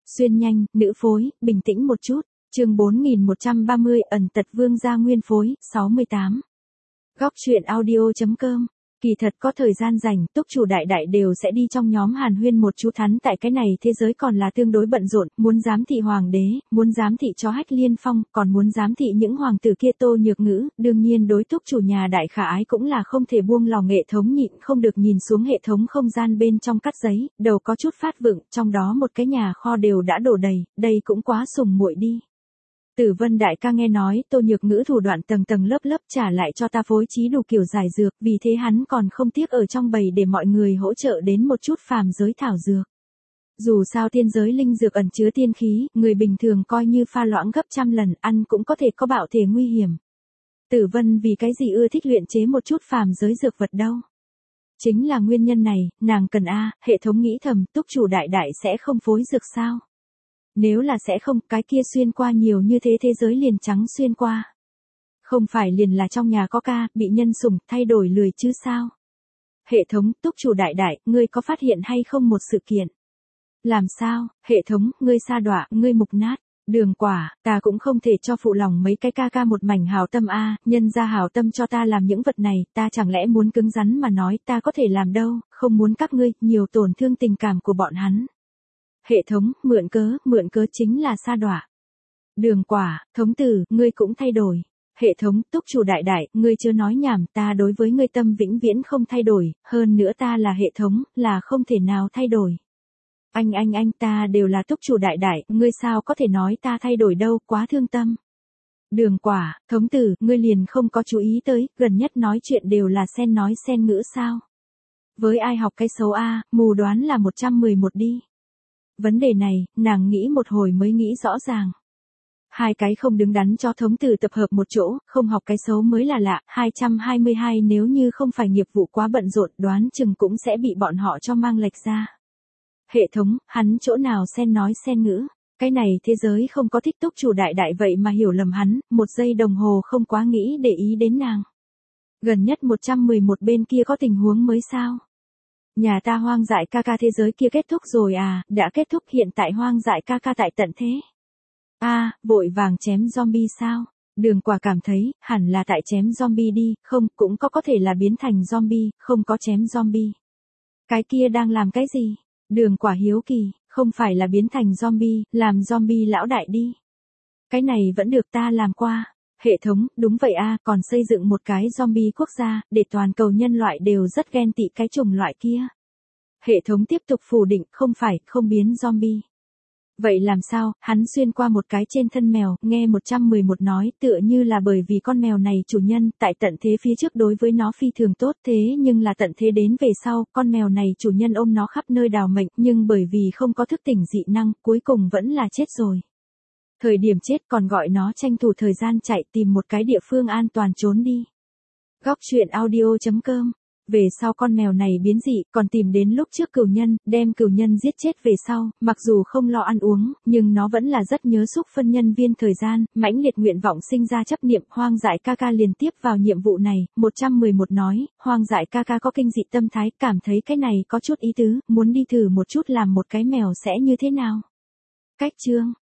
Xuyên nhanh, nữ phối, bình tĩnh một chút. Chương 4130, ẩn tật vương gia nguyên phối, 68. Góc truyện audio.com. Kỳ thật có thời gian rảnh, túc chủ đại đại đều sẽ đi trong nhóm hàn huyên một chú thắn, tại cái này thế giới còn là tương đối bận rộn, muốn giám thị hoàng đế, muốn giám thị cho Hách Liên Phong, còn muốn giám thị những hoàng tử kia Tô Nhược Ngữ, đương nhiên đối túc chủ nhà đại khả ái cũng là không thể buông lòng hệ thống, nhịn không được nhìn xuống hệ thống không gian bên trong cắt giấy, đầu có chút phát vựng, trong đó một cái nhà kho đều đã đổ đầy, đây cũng quá sùng muội đi. Tử Vân đại ca nghe nói Tô Nhược Ngữ thủ đoạn tầng tầng lớp lớp trả lại cho ta phối trí đủ kiểu giải dược, vì thế hắn còn không tiếc ở trong bầy để mọi người hỗ trợ đến một chút phàm giới thảo dược. Dù sao thiên giới linh dược ẩn chứa tiên khí, người bình thường coi như pha loãng gấp trăm lần ăn cũng có thể có bạo thể nguy hiểm. Tử Vân vì cái gì ưa thích luyện chế một chút phàm giới dược vật đâu? Chính là nguyên nhân này, nàng cần hệ thống nghĩ thầm, túc chủ đại đại sẽ không phối dược sao? Nếu là sẽ không, cái kia xuyên qua nhiều như thế thế giới liền trắng xuyên qua. Không phải liền là trong nhà có ca, bị nhân sủng, thay đổi lười chứ sao? Hệ thống, túc chủ đại đại, ngươi có phát hiện hay không một sự kiện? Làm sao, hệ thống, ngươi sa đọa, ngươi mục nát, Đường Quả, ta cũng không thể cho phụ lòng mấy cái ca ca một mảnh hảo tâm nhân ra hảo tâm cho ta làm những vật này, ta chẳng lẽ muốn cứng rắn mà nói ta có thể làm đâu, không muốn các ngươi, nhiều tổn thương tình cảm của bọn hắn. Hệ thống, mượn cớ chính là sa đọa. Đường Quả, thống tử, ngươi cũng thay đổi. Hệ thống, túc chủ đại đại, ngươi chưa nói nhảm, ta đối với ngươi tâm vĩnh viễn không thay đổi, hơn nữa ta là hệ thống, là không thể nào thay đổi. Anh ta đều là túc chủ đại đại, ngươi sao có thể nói ta thay đổi đâu, quá thương tâm. Đường Quả, thống tử, ngươi liền không có chú ý tới, gần nhất nói chuyện đều là sen nói sen ngữ sao. Với ai học cái xấu mù đoán là 111 đi. Vấn đề này, nàng nghĩ một hồi mới nghĩ rõ ràng. Hai cái không đứng đắn cho thống tử tập hợp một chỗ, không học cái xấu mới là lạ, 222 nếu như không phải nghiệp vụ quá bận rộn đoán chừng cũng sẽ bị bọn họ cho mang lệch ra. Hệ thống, hắn chỗ nào sen nói sen ngữ, cái này thế giới không có thích túc chủ đại đại vậy mà hiểu lầm hắn, một giây đồng hồ không quá nghĩ để ý đến nàng. Gần nhất 111 bên kia có tình huống mới sao? Nhà ta hoang dại ca ca thế giới kia kết thúc rồi đã kết thúc, hiện tại hoang dại ca ca tại tận thế. Vội vàng chém zombie sao? Đường Quả cảm thấy, hẳn là tại chém zombie đi, không, cũng có thể là biến thành zombie, không có chém zombie. Cái kia đang làm cái gì? Đường Quả hiếu kỳ, không phải là biến thành zombie, làm zombie lão đại đi. Cái này vẫn được ta làm qua. Hệ thống, đúng vậy còn xây dựng một cái zombie quốc gia, để toàn cầu nhân loại đều rất ghen tị cái chủng loại kia. Hệ thống tiếp tục phủ định, không biến zombie. Vậy làm sao, hắn xuyên qua một cái trên thân mèo, nghe 111 nói, tựa như là bởi vì con mèo này chủ nhân, tại tận thế phía trước đối với nó phi thường tốt, thế nhưng là tận thế đến về sau, con mèo này chủ nhân ôm nó khắp nơi đào mệnh, nhưng bởi vì không có thức tỉnh dị năng, cuối cùng vẫn là chết rồi. Thời điểm chết còn gọi nó tranh thủ thời gian chạy tìm một cái địa phương an toàn trốn đi. Góc truyện audio.com. Về sau con mèo này biến dị, còn tìm đến lúc trước cừu nhân, đem cừu nhân giết chết về sau, mặc dù không lo ăn uống, nhưng nó vẫn là rất nhớ xúc phân nhân viên thời gian, mãnh liệt nguyện vọng sinh ra chấp niệm, hoang dại ca ca liền tiếp vào nhiệm vụ này, 111 nói, hoang dại ca ca có kinh dị tâm thái, cảm thấy cái này có chút ý tứ, muốn đi thử một chút làm một cái mèo sẽ như thế nào. Cách chương.